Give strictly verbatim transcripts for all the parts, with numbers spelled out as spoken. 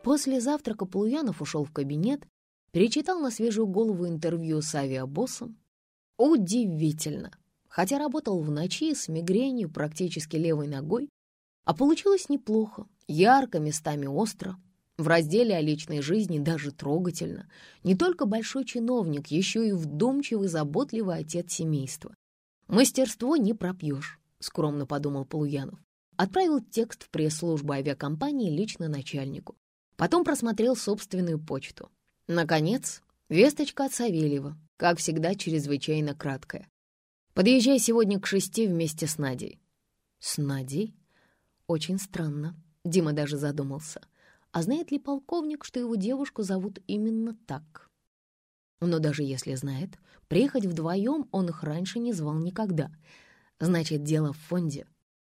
После завтрака Полуянов ушел в кабинет, перечитал на свежую голову интервью с авиабоссом. Удивительно! Хотя работал в ночи с мигренью практически левой ногой, а получилось неплохо, ярко, местами остро. В разделе о личной жизни даже трогательно. Не только большой чиновник, еще и вдумчивый, заботливый отец семейства. «Мастерство не пропьешь», — скромно подумал Полуянов. Отправил текст в пресс-службу авиакомпании лично начальнику. Потом просмотрел собственную почту. Наконец, весточка от Савельева, как всегда, чрезвычайно краткая. «Подъезжай сегодня к шести вместе с Надей». «С Надей?» Очень странно. Дима даже задумался. А знает ли полковник, что его девушку зовут именно так? Но даже если знает, приехать вдвоем он их раньше не звал никогда. Значит, дело в фонде.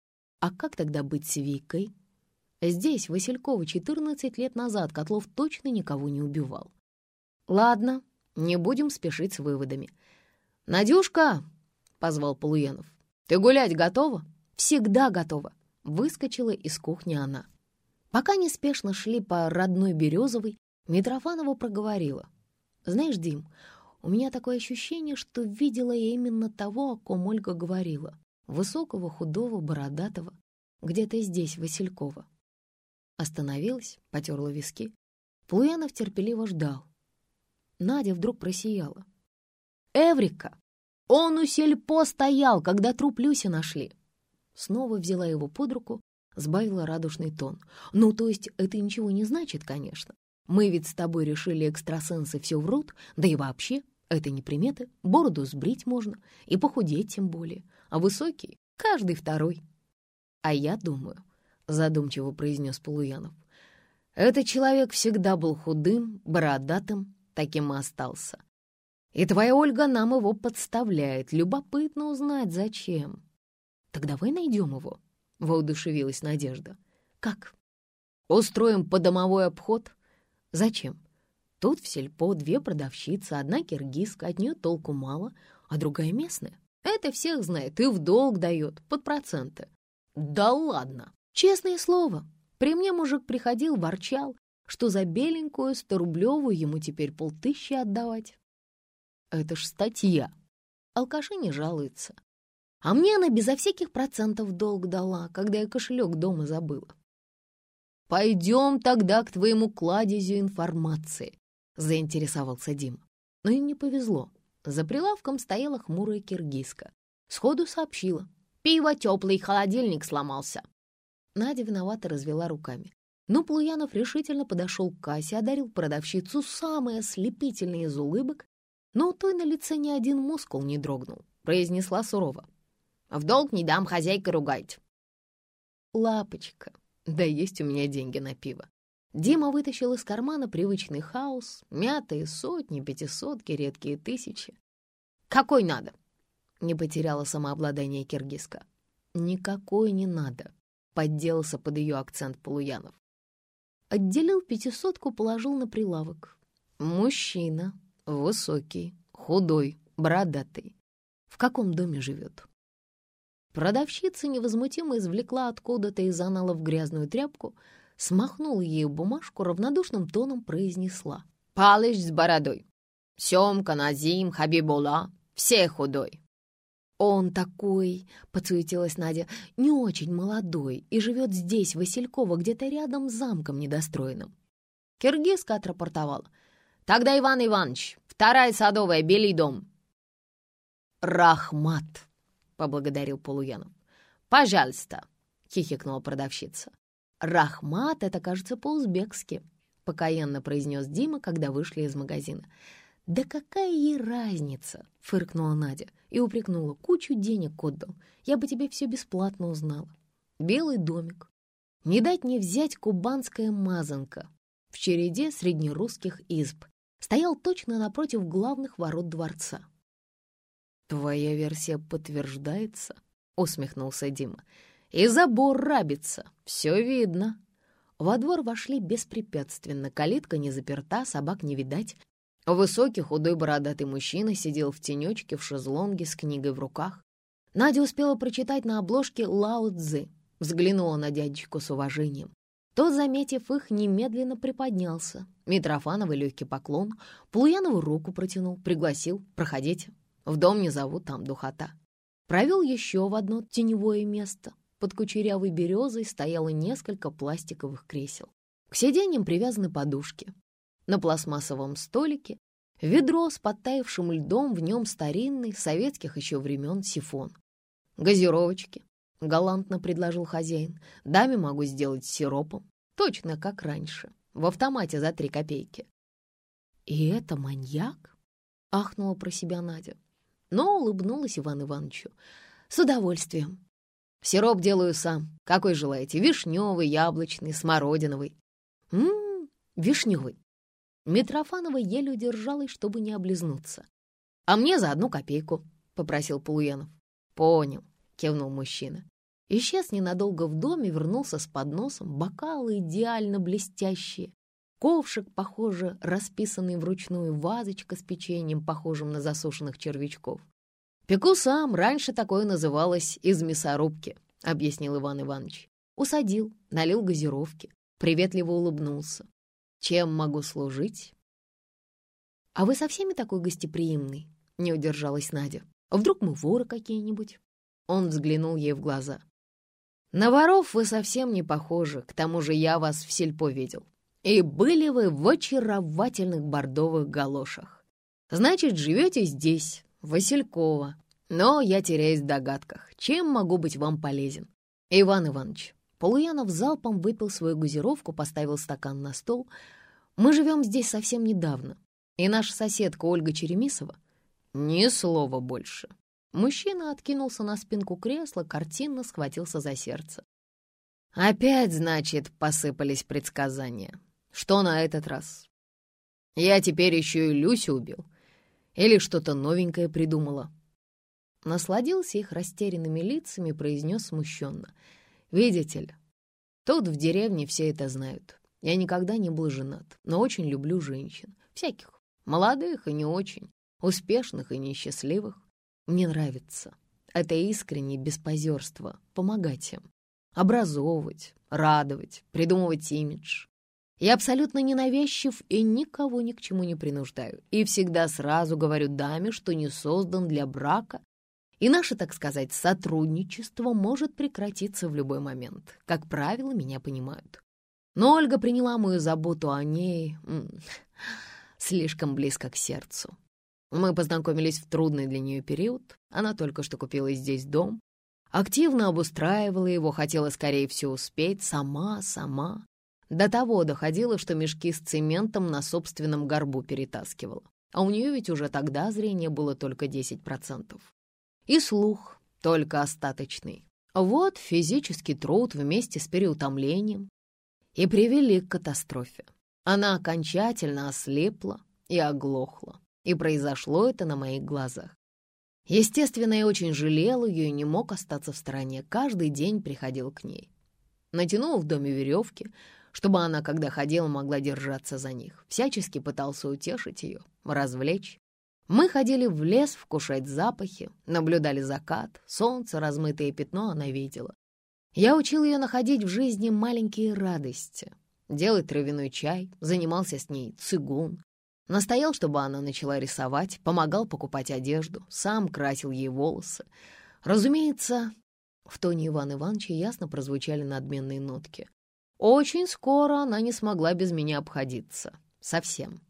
А как тогда быть с Викой? Здесь, в Васильково, четырнадцать лет назад Котлов точно никого не убивал. Ладно, не будем спешить с выводами. «Надюшка!» — позвал Полуянов. «Ты гулять готова?» «Всегда готова!» — выскочила из кухни она. Пока неспешно шли по родной Березовой, Митрофанова проговорила. «Знаешь, Дим, у меня такое ощущение, что видела я именно того, о ком Ольга говорила. Высокого, худого, бородатого. Где-то здесь, Васильково». Остановилась, потерла виски. Полуянов терпеливо ждал. Надя вдруг просияла. «Эврика! Он у сельпо стоял, когда труп Люси нашли!» Снова взяла его под руку, сбавила радушный тон. «Ну, то есть это ничего не значит, конечно. Мы ведь с тобой решили, экстрасенсы все врут, да и вообще, это не приметы. Бороду сбрить можно, и похудеть тем более. А высокий — каждый второй». «А я думаю», — задумчиво произнес Полуянов, «этот человек всегда был худым, бородатым, таким и остался. И твоя Ольга нам его подставляет. Любопытно узнать, зачем». «Так давай найдем его», — воодушевилась Надежда. «Как?» «Устроим подомовой обход». «Зачем? Тут в сельпо две продавщицы, одна киргизка, от нее толку мало, а другая местная. Это всех знает и в долг дает, под проценты». «Да ладно! Честное слово, при мне мужик приходил, ворчал, что за беленькую сторублевую ему теперь полтыщи отдавать». «Это ж статья». Алкаши не жалуются. А мне она безо всяких процентов долг дала, когда я кошелек дома забыла. «Пойдем тогда к твоему кладезю информации», — заинтересовался Дима. Но им не повезло. За прилавком стояла хмурая киргизка. Сходу сообщила. «Пиво теплый, холодильник сломался». Надя виновато развела руками. Но Полуянов решительно подошел к кассе, одарил продавщицу самой ослепительной из улыбок, но у той на лице ни один мускул не дрогнул. Произнесла сурово. «В долг не дам, хозяйка ругать». «Лапочка, да есть у меня деньги на пиво». Дима вытащил из кармана привычный хаус, мятые сотни, пятисотки, редкие тысячи. «Какой надо?» — не потеряла самообладание киргизка. «Никакой не надо», — подделался под ее акцент Полуянов. Отделил пятисотку, положил на прилавок. Мужчина, высокий, худой, бородатый. В каком доме живет? Продавщица невозмутимо извлекла откуда-то из аналов грязную тряпку, смахнула ею бумажку, равнодушным тоном произнесла. «Палыч с бородой. Семка, Назим, Хабибула. Все худой». «Он такой», — подсуетилась Надя, — «не очень молодой и живет здесь, в Васильково, где-то рядом с замком недостроенным». Киргизка отрапортовала. «Тогда Иван Иванович, вторая садовая, белый дом». «Рахмат», — поблагодарил Полуянов. «Пожалуйста», — хихикнула продавщица. «Рахмат — это, кажется, по-узбекски», — покаянно произнес Дима, когда вышли из магазина. «Да какая ей разница?» — фыркнула Надя и упрекнула. «Кучу денег отдал. Я бы тебе все бесплатно узнала». Белый домик. Не дать не взять кубанская мазанка. В череде среднерусских изб. Стоял точно напротив главных ворот дворца. «Твоя версия подтверждается?» — усмехнулся Дима. «И забор рабится. Все видно». Во двор вошли беспрепятственно. Калитка не заперта, собак не видать. Высокий, худой, бородатый мужчина сидел в тенечке в шезлонге с книгой в руках. Надя успела прочитать на обложке «Лао Цзы», взглянула на дядечку с уважением. Тот, заметив их, немедленно приподнялся. Митрофановый легкий поклон, Полуянову руку протянул, пригласил: «Проходите, в дом не зовут, там духота». Провел еще в одно теневое место. Под кучерявой березой стояло несколько пластиковых кресел. К сиденьям привязаны подушки. На пластмассовом столике ведро с подтаявшим льдом, в нем старинный, советских еще времен, сифон. «Газировочки», — галантно предложил хозяин. «Даме могу сделать с сиропом, точно как раньше, в автомате за три копейки». «И это маньяк?» — ахнула про себя Надя, но улыбнулась Ивану Ивановичу. «С удовольствием. Сироп делаю сам. Какой желаете? Вишневый, яблочный, смородиновый». «М-м, вишневый». Митрофанова еле удержалась, чтобы не облизнуться. «А мне за одну копейку», — попросил Полуянов. «Понял», — кивнул мужчина. Исчез ненадолго в доме, вернулся с подносом, бокалы идеально блестящие, ковшик, похоже, расписанный вручную, вазочка с печеньем, похожим на засушенных червячков. «Пеку сам, раньше такое называлось из мясорубки», — объяснил Иван Иванович. Усадил, налил газировки, приветливо улыбнулся. «Чем могу служить?» «А вы со всеми такой гостеприимный?» — не удержалась Надя. «Вдруг мы воры какие-нибудь?» Он взглянул ей в глаза. «На воров вы совсем не похожи, к тому же я вас в сельпо видел. И были вы в очаровательных бордовых галошах. Значит, живете здесь, в Васильково. Но я теряюсь в догадках, чем могу быть вам полезен. Иван Иванович». Полуянов залпом выпил свою газировку, поставил стакан на стол. «Мы живем здесь совсем недавно, и наша соседка Ольга Черемисова...» «Ни слова больше». Мужчина откинулся на спинку кресла, картинно схватился за сердце. «Опять, значит, посыпались предсказания. Что на этот раз? Я теперь еще и Люсю убил? Или что-то новенькое придумала?» Насладился их растерянными лицами, произнес смущенно. «Видите ли, тут в деревне все это знают. Я никогда не был женат, но очень люблю женщин. Всяких, молодых и не очень, успешных и несчастливых. Мне нравится. Это искреннее, без позерства. Помогать им. Образовывать, радовать, придумывать имидж. Я абсолютно ненавязчив и никого ни к чему не принуждаю. И всегда сразу говорю даме, что не создан для брака. И наше, так сказать, сотрудничество может прекратиться в любой момент. Как правило, меня понимают. Но Ольга приняла мою заботу о ней м- слишком близко к сердцу. Мы познакомились в трудный для нее период. Она только что купила здесь дом. Активно обустраивала его, хотела скорее все успеть. Сама, сама. До того доходила, что мешки с цементом на собственном горбу перетаскивала. А у нее ведь уже тогда зрение было только десять процентов. И слух только остаточный. Вот физический труд вместе с переутомлением и привели к катастрофе. Она окончательно ослепла и оглохла, и произошло это на моих глазах. Естественно, я очень жалел ее и не мог остаться в стороне. Каждый день приходил к ней. Натянул в доме веревки, чтобы она, когда ходила, могла держаться за них. Всячески пытался утешить ее, развлечь. Мы ходили в лес вкушать запахи, наблюдали закат, солнце, размытое пятно она видела. Я учил ее находить в жизни маленькие радости, делать травяной чай, занимался с ней цигун, настоял, чтобы она начала рисовать, помогал покупать одежду, сам красил ей волосы. Разумеется, в тоне Ивана Ивановича ясно прозвучали надменные нотки. Очень скоро она не смогла без меня обходиться. Совсем.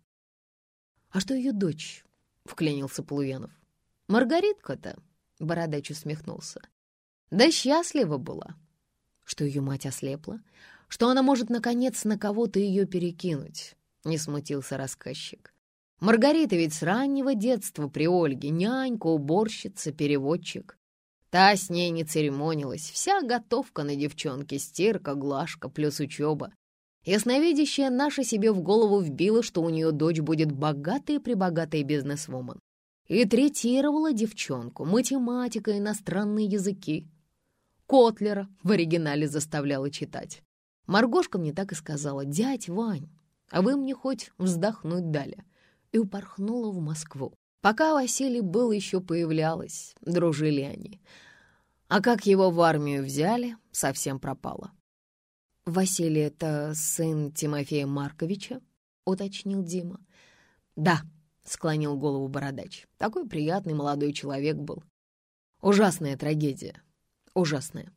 «А что ее дочь?» — вклинился Полуянов. «Маргаритка-то?» — Бородач усмехнулся. «Да счастлива была, что ее мать ослепла, что она может, наконец, на кого-то ее перекинуть», — не смутился рассказчик. «Маргарита ведь с раннего детства при Ольге нянька, уборщица, переводчик. Та с ней не церемонилась, вся готовка на девчонке, стирка, глажка, плюс учеба. Ясновидящая наша себе в голову вбила, что у нее дочь будет богатой-пребогатой бизнесвумен. И третировала девчонку, математика, иностранные языки. Котлера в оригинале заставляла читать. Маргошка мне так и сказала: «Дядь Вань, а вы мне хоть вздохнуть дали?» И упорхнула в Москву. Пока Василий был, еще появлялась, дружили они. А как его в армию взяли, совсем пропало. Василий — это сын Тимофея Марковича?» — уточнил Дима. «Да», — склонил голову бородач. «Такой приятный молодой человек был. Ужасная трагедия. Ужасная».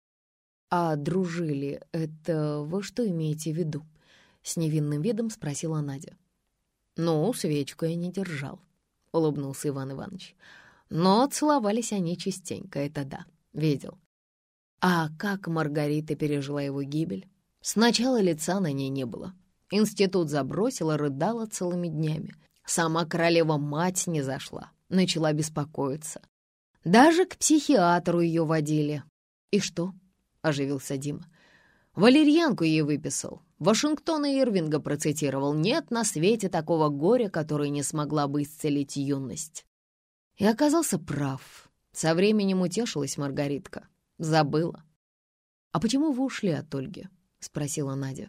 «А дружили — это вы что имеете в виду?» — с невинным видом спросила Надя. «Ну, свечку я не держал», — улыбнулся Иван Иванович. «Но целовались они частенько, это да, видел». «А как Маргарита пережила его гибель?» «Сначала лица на ней не было. Институт забросила, рыдала целыми днями. Сама королева-мать не зашла, начала беспокоиться. Даже к психиатру ее водили». «И что?» — оживился Дима. «Валерьянку ей выписал. Вашингтона Ирвинга процитировал. Нет на свете такого горя, которое не смогла бы исцелить юность». И оказался прав. Со временем утешилась Маргаритка. Забыла. «А почему вы ушли от Ольги?» — спросила Надя.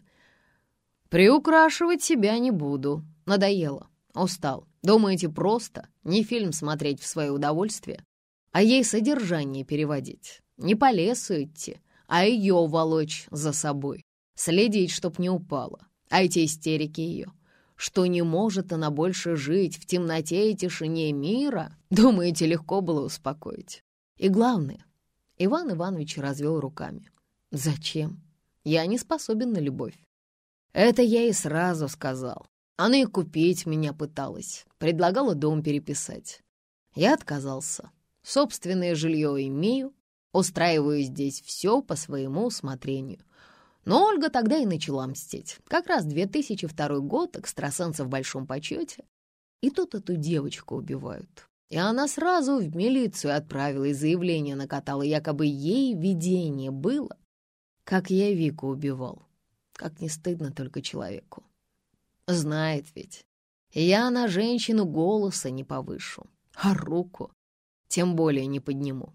«Приукрашивать себя не буду. Надоело. Устал. Думаете, просто не фильм смотреть в свое удовольствие, а ей содержание переводить? Не по лесу идти, а ее волочь за собой. Следить, чтоб не упала. А эти истерики ее, что не может она больше жить в темноте и тишине мира, думаете, легко было успокоить? И главное...» Иван Иванович развел руками. «Зачем? Я не способен на любовь». «Это я и сразу сказал. Она и купить меня пыталась, предлагала дом переписать. Я отказался. Собственное жилье имею, устраиваю здесь все по своему усмотрению. Но Ольга тогда и начала мстить. Как раз две тысячи второй год, экстрасенсы в большом почете. И тут эту девочку убивают. И она сразу в милицию отправила и заявление накатала, якобы ей видение было, как я Вику убивал. Как не стыдно только человеку. Знает ведь, я на женщину голоса не повышу, а руку тем более не подниму».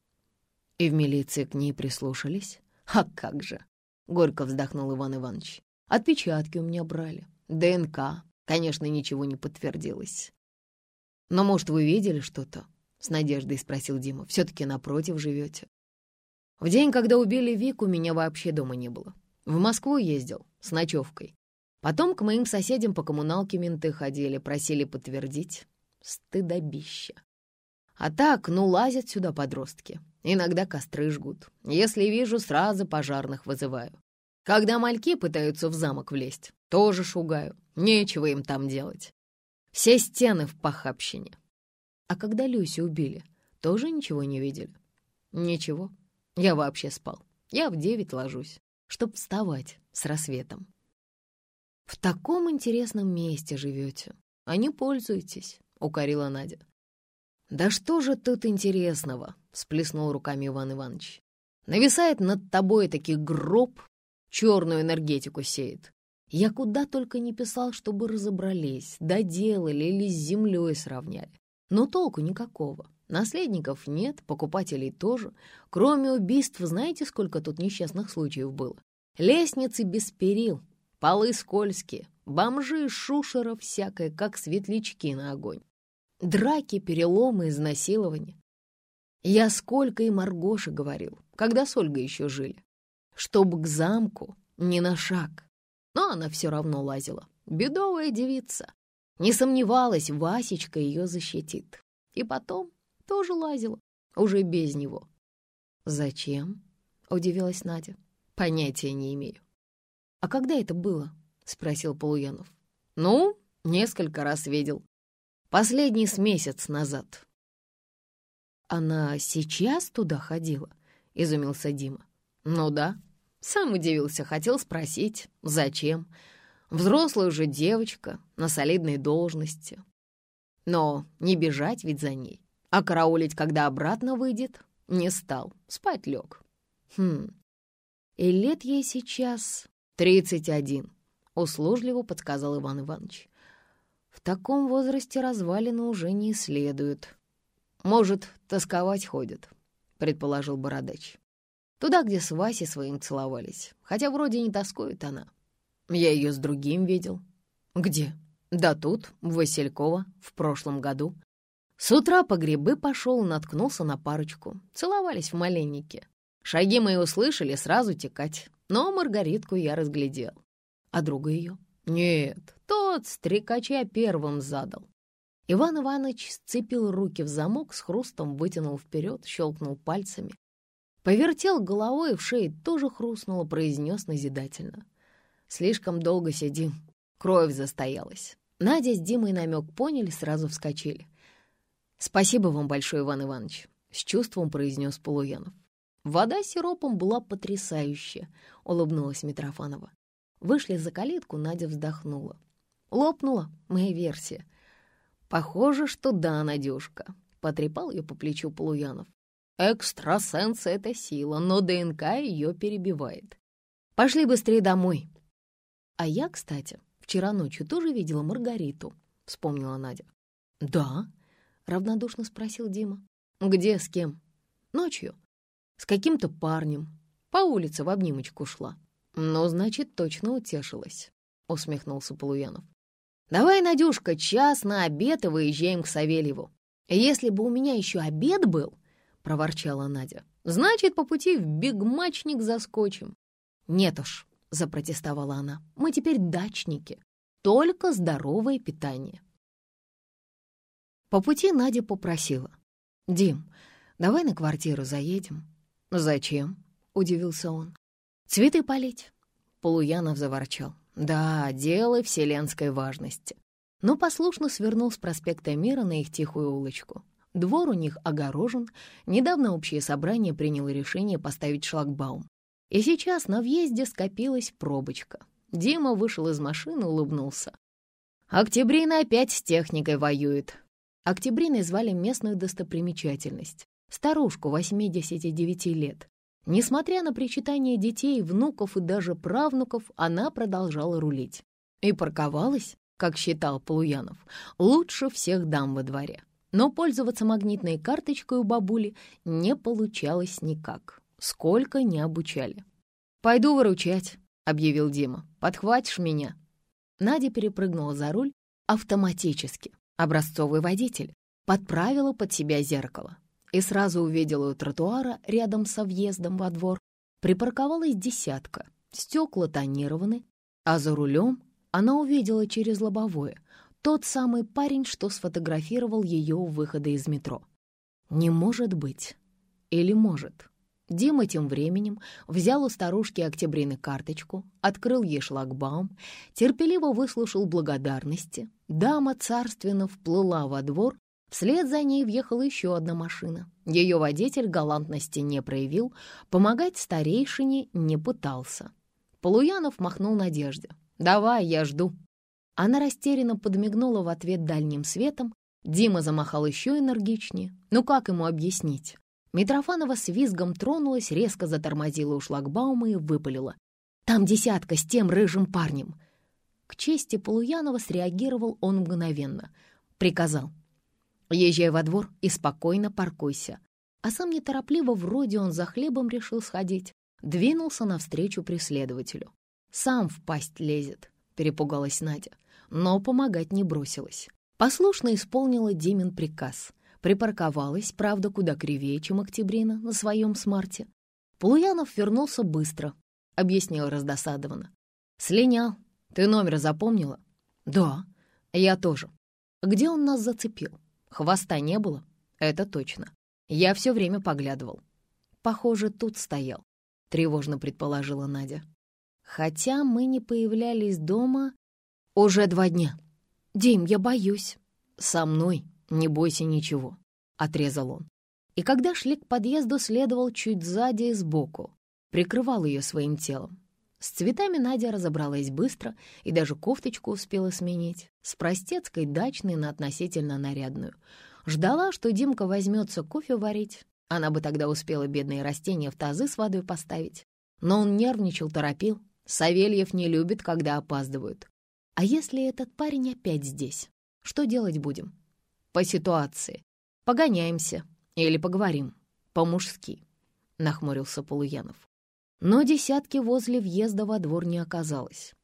«И в милиции к ней прислушались?» «А как же!» — горько вздохнул Иван Иванович. «Отпечатки у меня брали. ДНК, конечно, ничего не подтвердилось». «Но, может, вы видели что-то?» — с надеждой спросил Дима. «Все-таки напротив живете». «В день, когда убили Вику, меня вообще дома не было. В Москву ездил с ночевкой. Потом к моим соседям по коммуналке менты ходили, просили подтвердить. Стыдобища. А так, ну, лазят сюда подростки. Иногда костры жгут. Если вижу, сразу пожарных вызываю. Когда мальки пытаются в замок влезть, тоже шугаю. Нечего им там делать. Все стены в похабщине». «А когда Люсю убили, тоже ничего не видели?» «Ничего. Я вообще спал. Я в девять ложусь, чтоб вставать с рассветом». «В таком интересном месте живете, а не пользуетесь», — укорила Надя. «Да что же тут интересного?» — всплеснул руками Иван Иванович. «Нависает над тобой таки гроб, черную энергетику сеет. Я куда только не писал, чтобы разобрались, доделали или с землей сравняли. Но толку никакого. Наследников нет, покупателей тоже. Кроме убийств, знаете, сколько тут несчастных случаев было? Лестницы без перил, полы скользкие, бомжи, шушера всякое, как светлячки на огонь. Драки, переломы, изнасилования. Я сколько и Маргоше говорил, когда с Ольгой еще жили, чтоб к замку ни на шаг. Но она все равно лазила. Бедовая девица. Не сомневалась, Васечка ее защитит. И потом тоже лазила, уже без него». «Зачем?» — удивилась Надя. «Понятия не имею». «А когда это было?» — спросил Полуянов. «Ну, несколько раз видел. Последний с месяц назад». «Она сейчас туда ходила?» — изумился Дима. «Ну да». Сам удивился, хотел спросить, зачем. Взрослая уже девочка, на солидной должности. Но не бежать ведь за ней, а караулить, когда обратно выйдет, не стал, спать лег. Хм, и лет ей сейчас тридцать один, услужливо подсказал Иван Иванович. В таком возрасте развалины уже не исследуют. Может, тосковать ходит, предположил Бородач. Туда, где с Васей своим целовались. Хотя вроде не тоскует она. Я ее с другим видел. Где? Да тут, в Василькова, в прошлом году. С утра по грибы пошел, наткнулся на парочку. Целовались в малиннике. Шаги мои услышали, сразу текать. но Маргаритку я разглядел. А друга ее? Нет, тот стрекача первым задал. Иван Иванович сцепил руки в замок, с хрустом вытянул вперед, щелкнул пальцами. Повертел головой, в шее тоже хрустнуло, произнес назидательно. «Слишком долго сидим, кровь застоялась». Надя с Димой намек поняли, сразу вскочили. «Спасибо вам большое, Иван Иванович», — с чувством произнес Полуянов. «Вода с сиропом была потрясающая», — улыбнулась Митрофанова. Вышли за калитку, Надя вздохнула. «Лопнула моя версия». «Похоже, что да, Надюшка», — потрепал ее по плечу Полуянов. «Экстрасенс — это сила, но ДНК ее перебивает. Пошли быстрее домой». «А я, кстати, вчера ночью тоже видела Маргариту», — вспомнила Надя. «Да?» — равнодушно спросил Дима. «Где, с кем?» «Ночью. С каким-то парнем. По улице в обнимочку шла». «Ну, значит, точно утешилась», — усмехнулся Полуянов. «Давай, Надюшка, час на обед и выезжаем к Савельеву». «Если бы у меня еще обед был», — проворчала Надя, «значит, по пути в бигмачник заскочим». «Нет уж», — запротестовала она, — «мы теперь дачники, только здоровое питание». По пути Надя попросила: «Дим, давай на квартиру заедем». «Зачем?» — удивился он. «Цветы полить». Полуянов заворчал. «Да, дело вселенской важности». Но послушно свернул с проспекта Мира на их тихую улочку. Двор у них огорожен. Недавно общее собрание приняло решение поставить шлагбаум. И сейчас на въезде скопилась пробочка. Дима вышел из машины, улыбнулся. «Октябрина опять с техникой воюет». Октябриной звали местную достопримечательность. Старушку восьмидесяти девяти лет. Несмотря на причитания детей, внуков и даже правнуков, она продолжала рулить. И парковалась, как считал Полуянов, лучше всех дам во дворе. Но пользоваться магнитной карточкой у бабули не получалось никак, сколько не обучали. «Пойду выручать», — объявил Дима. «Подхватишь меня?» Надя перепрыгнула за руль автоматически. Образцовый водитель подправила под себя зеркало и сразу увидела у тротуара рядом со въездом во двор припарковалась десятка, стекла тонированы, а за рулем она увидела через лобовое тот самый парень, что сфотографировал ее у выхода из метро. Не может быть. Или может. Дима тем временем взял у старушки Октябрины карточку, открыл ей шлагбаум, терпеливо выслушал благодарности. Дама царственно вплыла во двор, вслед за ней въехала еще одна машина. Ее водитель галантности не проявил, помогать старейшине не пытался. Полуянов махнул Надежде. «Давай, я жду». Она растерянно подмигнула в ответ дальним светом. Дима замахал еще энергичнее. Ну как ему объяснить? Митрофанова с визгом тронулась, резко затормозила у шлагбаума и выпалила: «Там десятка с тем рыжим парнем». К чести Полуянова среагировал он мгновенно. Приказал: «Езжай во двор и спокойно паркуйся». А сам неторопливо, вроде он за хлебом решил сходить, двинулся навстречу преследователю. «Сам в пасть лезет», — перепугалась Надя, но помогать не бросилась. Послушно исполнила Димин приказ. Припарковалась, правда, куда кривее, чем Октябрина, на своем смарте. Полуянов вернулся быстро, объяснил раздосадованно. «Слинял. Ты номер запомнила?» «Да, я тоже». «Где он нас зацепил? Хвоста не было?» «Это точно. Я все время поглядывал». «Похоже, тут стоял», — тревожно предположила Надя. «Хотя мы не появлялись дома уже два дня». «Дим, я боюсь». «Со мной не бойся ничего», — отрезал он. И когда шли к подъезду, следовал чуть сзади и сбоку, прикрывал ее своим телом. С цветами Надя разобралась быстро и даже кофточку успела сменить, с простецкой дачной на относительно нарядную. Ждала, что Димка возьмется кофе варить. Она бы тогда успела бедные растения в тазы с водой поставить. Но он нервничал, торопил. Савельев не любит, когда опаздывают. А если этот парень опять здесь? Что делать будем? По ситуации. Погоняемся или поговорим. По-мужски, — нахмурился Полуянов. Но десятки возле въезда во двор не оказалось.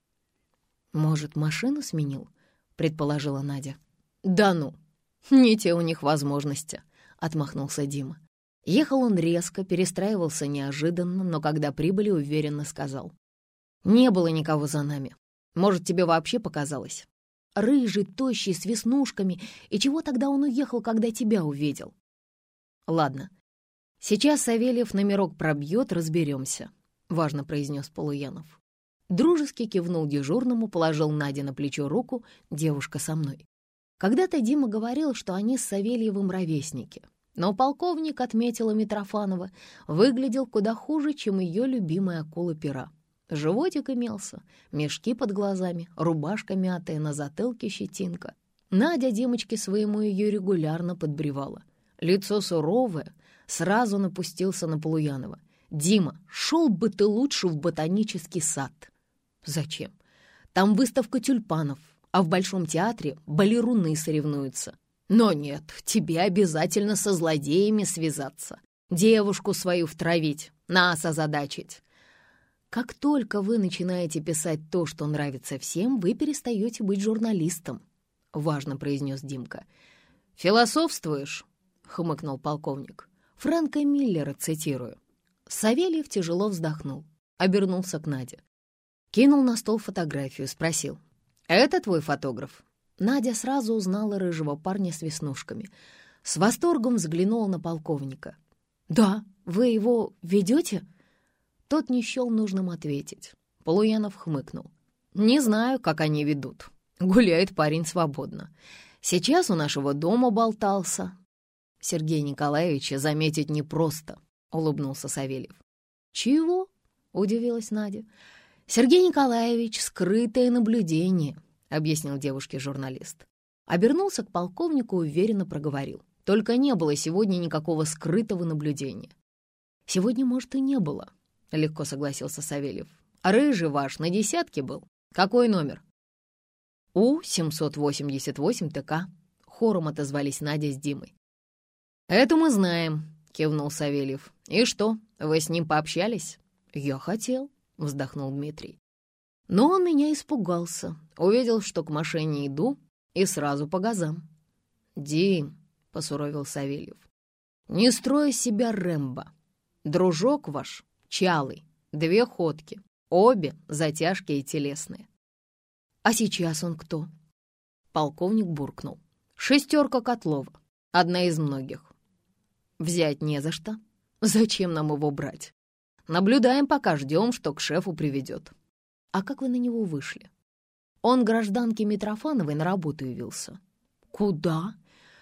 «Может, машину сменил?» — предположила Надя. «Да ну, не те у них возможности», — отмахнулся Дима. Ехал он резко, перестраивался неожиданно, но когда прибыли, уверенно сказал: «Не было никого за нами. Может, тебе вообще показалось? Рыжий, тощий, с веснушками. И чего тогда он уехал, когда тебя увидел?» «Ладно, сейчас Савельев номерок пробьет, разберемся», — важно произнес Полуянов. Дружески кивнул дежурному, положил Наде на плечо руку: «Девушка со мной». Когда-то Дима говорил, что они с Савельевым ровесники, но полковник, отметила Митрофанова, выглядел куда хуже, чем ее любимая акула-пера. Животик имелся, мешки под глазами, рубашка мятая, на затылке щетинка. Надя Димочке своему ее регулярно подбревала. Лицо суровое, сразу напустился на Полуянова: «Дима, шел бы ты лучше в ботанический сад». «Зачем? Там выставка тюльпанов, а в Большом театре балеруны соревнуются». «Но нет, тебе обязательно со злодеями связаться, девушку свою втравить, нас озадачить». «Как только вы начинаете писать то, что нравится всем, вы перестаете быть журналистом», — важно произнес Димка. «Философствуешь?» — хмыкнул полковник. «Фрэнка Миллера цитирую». Савельев тяжело вздохнул, обернулся к Наде. Кинул на стол фотографию, спросил: «Это твой фотограф?» Надя сразу узнала рыжего парня с веснушками. С восторгом взглянула на полковника. «Да, вы его ведете?» Тот не счел нужным ответить. Полуянов хмыкнул. «Не знаю, как они ведут. Гуляет парень свободно. Сейчас у нашего дома болтался». «Сергея Николаевича заметить непросто», — улыбнулся Савельев. «Чего?» — удивилась Надя. «Сергей Николаевич — скрытое наблюдение», — объяснил девушке журналист. Обернулся к полковнику, уверенно проговорил: «Только не было сегодня никакого скрытого наблюдения». «Сегодня, может, и не было», — легко согласился Савельев. «Рыжий ваш на десятке был. Какой номер?» «У семьсот восемьдесят восемь ТК», — хором отозвались Надя с Димой. «Это мы знаем», — кивнул Савельев. «И что, вы с ним пообщались?» «Я хотел», — вздохнул Дмитрий. «Но он меня испугался, увидел, что к машине иду, и сразу по газам». «Дим», — посуровил Савельев, — «не строй из себя Рэмбо. Дружок ваш чалый, две ходки, обе затяжки и телесные». «А сейчас он кто?» Полковник буркнул. «Шестерка Котлова, одна из многих». «Взять не за что. Зачем нам его брать? Наблюдаем, пока ждем, что к шефу приведет». «А как вы на него вышли?» «Он гражданке Митрофановой на работу явился». «Куда?»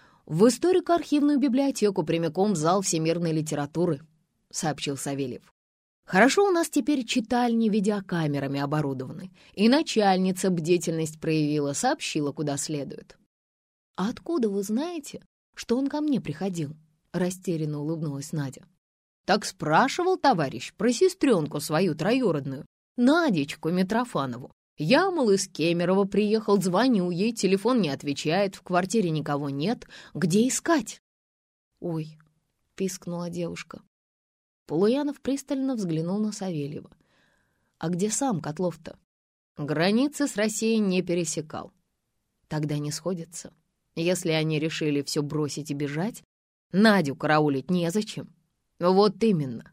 «В историко-архивную библиотеку, прямиком в зал всемирной литературы», — сообщил Савельев. «Хорошо, у нас теперь читальни видеокамерами оборудованы, и начальница бдительность проявила, сообщила, куда следует». «А откуда вы знаете, что он ко мне приходил?» — растерянно улыбнулась Надя. «Так спрашивал товарищ про сестренку свою троюродную, Надечку Митрофанову. Я, мол, из Кемерово приехал, звоню ей, телефон не отвечает, в квартире никого нет. Где искать?» «Ой», — пискнула девушка. Полуянов пристально взглянул на Савельева. «А где сам Котлов-то?» «Границы с Россией не пересекал». «Тогда не сходится. Если они решили все бросить и бежать, Надю караулить незачем». «Вот именно.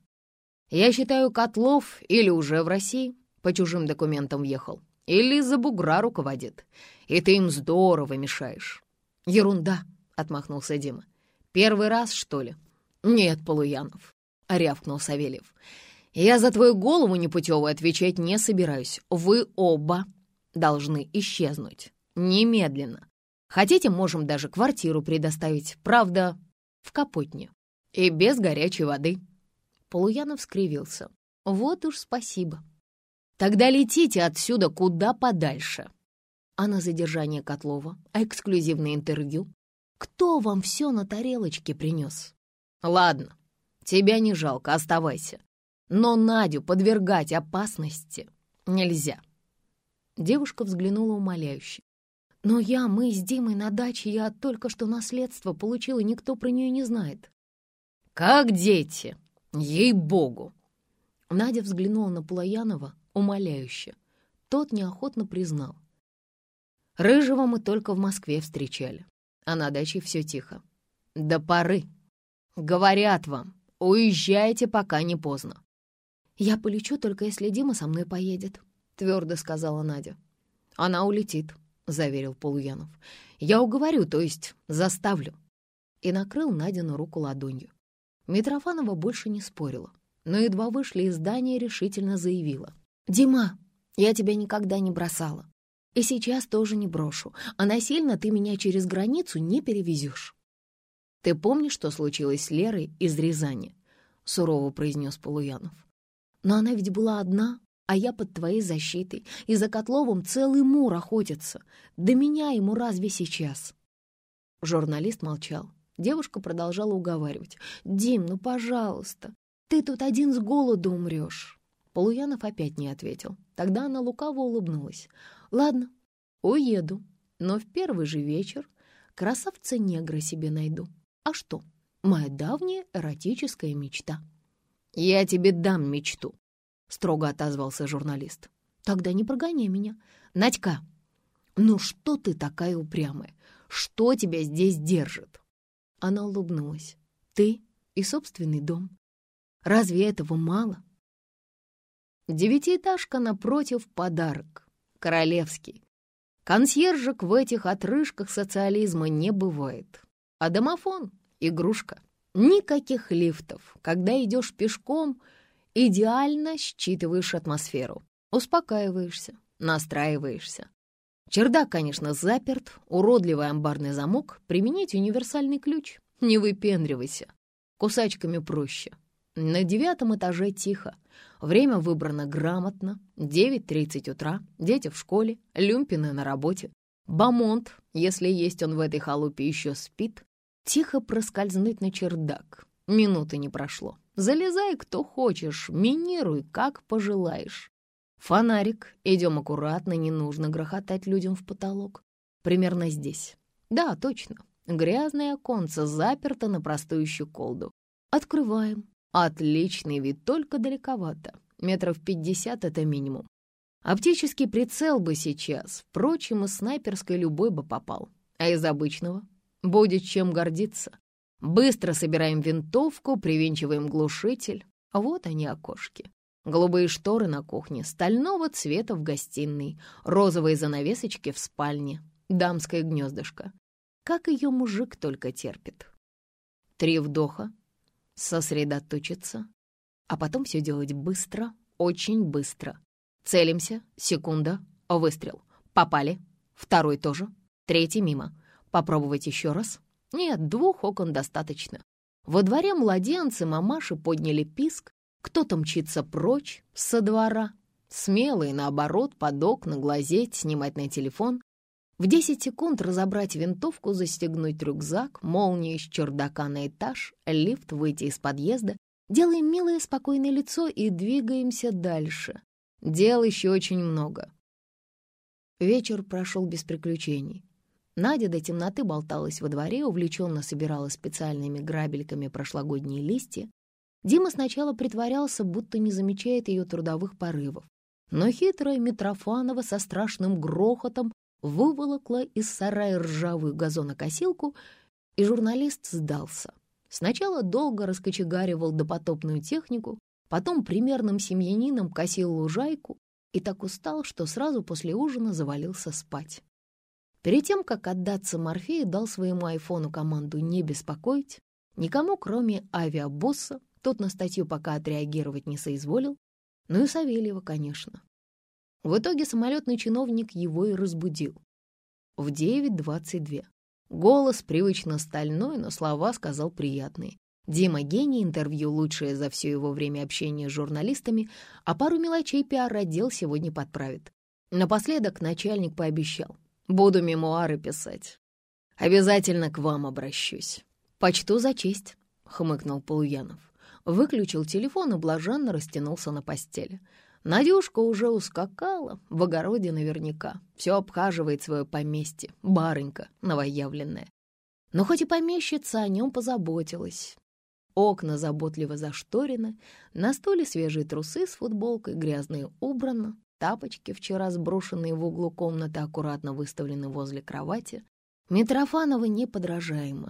Я считаю, Котлов или уже в России, по чужим документам въехал, или из-за бугра руководит, и ты им здорово мешаешь». «Ерунда», — отмахнулся Дима. «Первый раз, что ли?» «Нет, Полуянов», — рявкнул Савельев. «Я за твою голову непутевую отвечать не собираюсь. Вы оба должны исчезнуть. Немедленно. Хотите, можем даже квартиру предоставить, правда, в Капотне. И без горячей воды». Полуянов скривился. «Вот уж спасибо. Тогда летите отсюда куда подальше». «А на задержание Котлова, а эксклюзивное интервью? Кто вам все на тарелочке принес?» «Ладно, тебя не жалко, оставайся. Но Надю подвергать опасности нельзя». Девушка взглянула умоляюще. «Но я, мы с Димой на даче, я только что наследство получила, и никто про нее не знает». «Как дети, ей-богу!» Надя взглянула на Полуянова умоляюще. Тот неохотно признал. «Рыжего мы только в Москве встречали, а на даче все тихо. До поры». Говорят вам, уезжайте, пока не поздно. «Я полечу, только если Дима со мной поедет», — твердо сказала Надя. «Она улетит», — заверил Полуянов. «Я уговорю, то есть заставлю». И накрыл Надину руку ладонью. Митрофанова больше не спорила, но едва вышли из здания, решительно заявила. «Дима, я тебя никогда не бросала. И сейчас тоже не брошу, а насильно ты меня через границу не перевезешь». «Ты помнишь, что случилось с Лерой из Рязани?» — сурово произнес Полуянов. «Но она ведь была одна, а я под твоей защитой, и за Котловым целый мур охотится. Да меня ему разве сейчас?» Журналист молчал. Девушка продолжала уговаривать. «Дим, ну пожалуйста, ты тут один с голоду умрешь». Полуянов опять не ответил. Тогда она лукаво улыбнулась. «Ладно, уеду, но в первый же вечер красавца-негра себе найду. А что? Моя давняя эротическая мечта». «Я тебе дам мечту», — строго отозвался журналист. «Тогда не прогоняй меня. Надька, ну что ты такая упрямая? Что тебя здесь держит?» Она улыбнулась. «Ты и собственный дом. Разве этого мало?» Девятиэтажка напротив — подарок. Королевский. Консьержек в этих отрыжках социализма не бывает. А домофон — игрушка. Никаких лифтов. Когда идешь пешком, идеально считываешь атмосферу. Успокаиваешься, настраиваешься. Чердак, конечно, заперт, уродливый амбарный замок, применить универсальный ключ. Не выпендривайся. Кусачками проще. На девятом этаже тихо. Время выбрано грамотно. девять тридцать утра, дети в школе, люмпины на работе. Бамонт, если есть он в этой халупе, еще спит. Тихо проскользнуть на чердак. Минуты не прошло. Залезай, кто хочешь, минируй, как пожелаешь. Фонарик. Идем аккуратно, не нужно грохотать людям в потолок. Примерно здесь. Да, точно. Грязное оконце заперто на простую щеколду. Открываем. Отличный вид, только далековато. Метров пятьдесят — это минимум. Оптический прицел бы сейчас. Впрочем, из снайперской любой бы попал. А из обычного будет чем гордиться. Быстро собираем винтовку, привинчиваем глушитель. Вот они, окошки. Голубые шторы на кухне, стального цвета в гостиной, розовые занавесочки в спальне, дамское гнездышко. Как ее мужик только терпит. Три вдоха, сосредоточиться, а потом все делать быстро, очень быстро. Целимся, секунда, выстрел. Попали. Второй тоже. Третий мимо. Попробовать еще раз. Нет, двух окон достаточно. Во дворе младенцы, мамаши подняли писк. Кто-то мчится прочь, со двора. Смелые, наоборот, под окна глазеть, снимать на телефон. В десять секунд разобрать винтовку, застегнуть рюкзак, молнию из чердака на этаж, лифт, выйти из подъезда. Делаем милое спокойное лицо и двигаемся дальше. Дел еще очень много. Вечер прошел без приключений. Надя до темноты болталась во дворе, увлеченно собирала специальными грабельками прошлогодние листья. Дима сначала притворялся, будто не замечает ее трудовых порывов. Но хитрая Митрофанова со страшным грохотом выволокла из сарая ржавую газонокосилку, и журналист сдался. Сначала долго раскочегаривал допотопную технику, потом примерным семьянином косил лужайку и так устал, что сразу после ужина завалился спать. Перед тем, как отдаться Морфею, дал своему айфону команду не беспокоить никому, кроме авиабосса. Тот на статью пока отреагировать не соизволил, ну и Савельева, конечно. В итоге самолетный чиновник его и разбудил. В девять двадцать два. Голос привычно стальной, но слова сказал приятные. Дима гений, интервью лучшее за все его время общения с журналистами, а пару мелочей пиар-отдел сегодня подправит. Напоследок начальник пообещал: «Буду мемуары писать. Обязательно к вам обращусь». «Почту за честь», — хмыкнул Полуянов. Выключил телефон и блаженно растянулся на постели. Надюшка уже ускакала, в огороде наверняка. Все обхаживает свое поместье, барынька новоявленная. Но хоть и помещица, о нем позаботилась. Окна заботливо зашторены, на столе свежие трусы с футболкой, грязные убрано, тапочки, вчера сброшенные в углу комнаты, аккуратно выставлены возле кровати. Митрофанова неподражаема.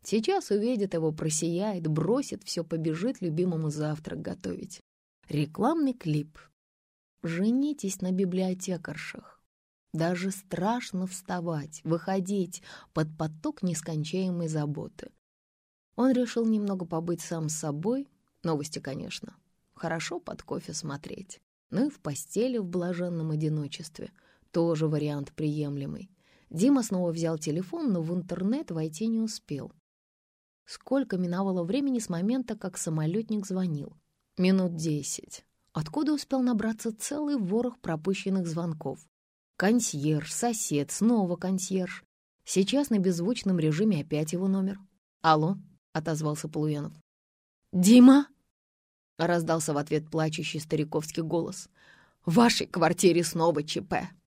Сейчас увидит его, просияет, бросит все, побежит любимому завтрак готовить. Рекламный клип. Женитесь на библиотекаршах. Даже страшно вставать, выходить под поток нескончаемой заботы. Он решил немного побыть сам с собой. Новости, конечно. Хорошо под кофе смотреть. Ну и в постели в блаженном одиночестве. Тоже вариант приемлемый. Дима снова взял телефон, но в интернет войти не успел. Сколько миновало времени с момента, как самолетник звонил? Минут десять. Откуда успел набраться целый ворох пропущенных звонков? Консьерж, сосед, снова консьерж. Сейчас на беззвучном режиме опять его номер. «Алло», — отозвался Полуянов. «Дима?» — раздался в ответ плачущий стариковский голос. «В вашей квартире снова ЧП».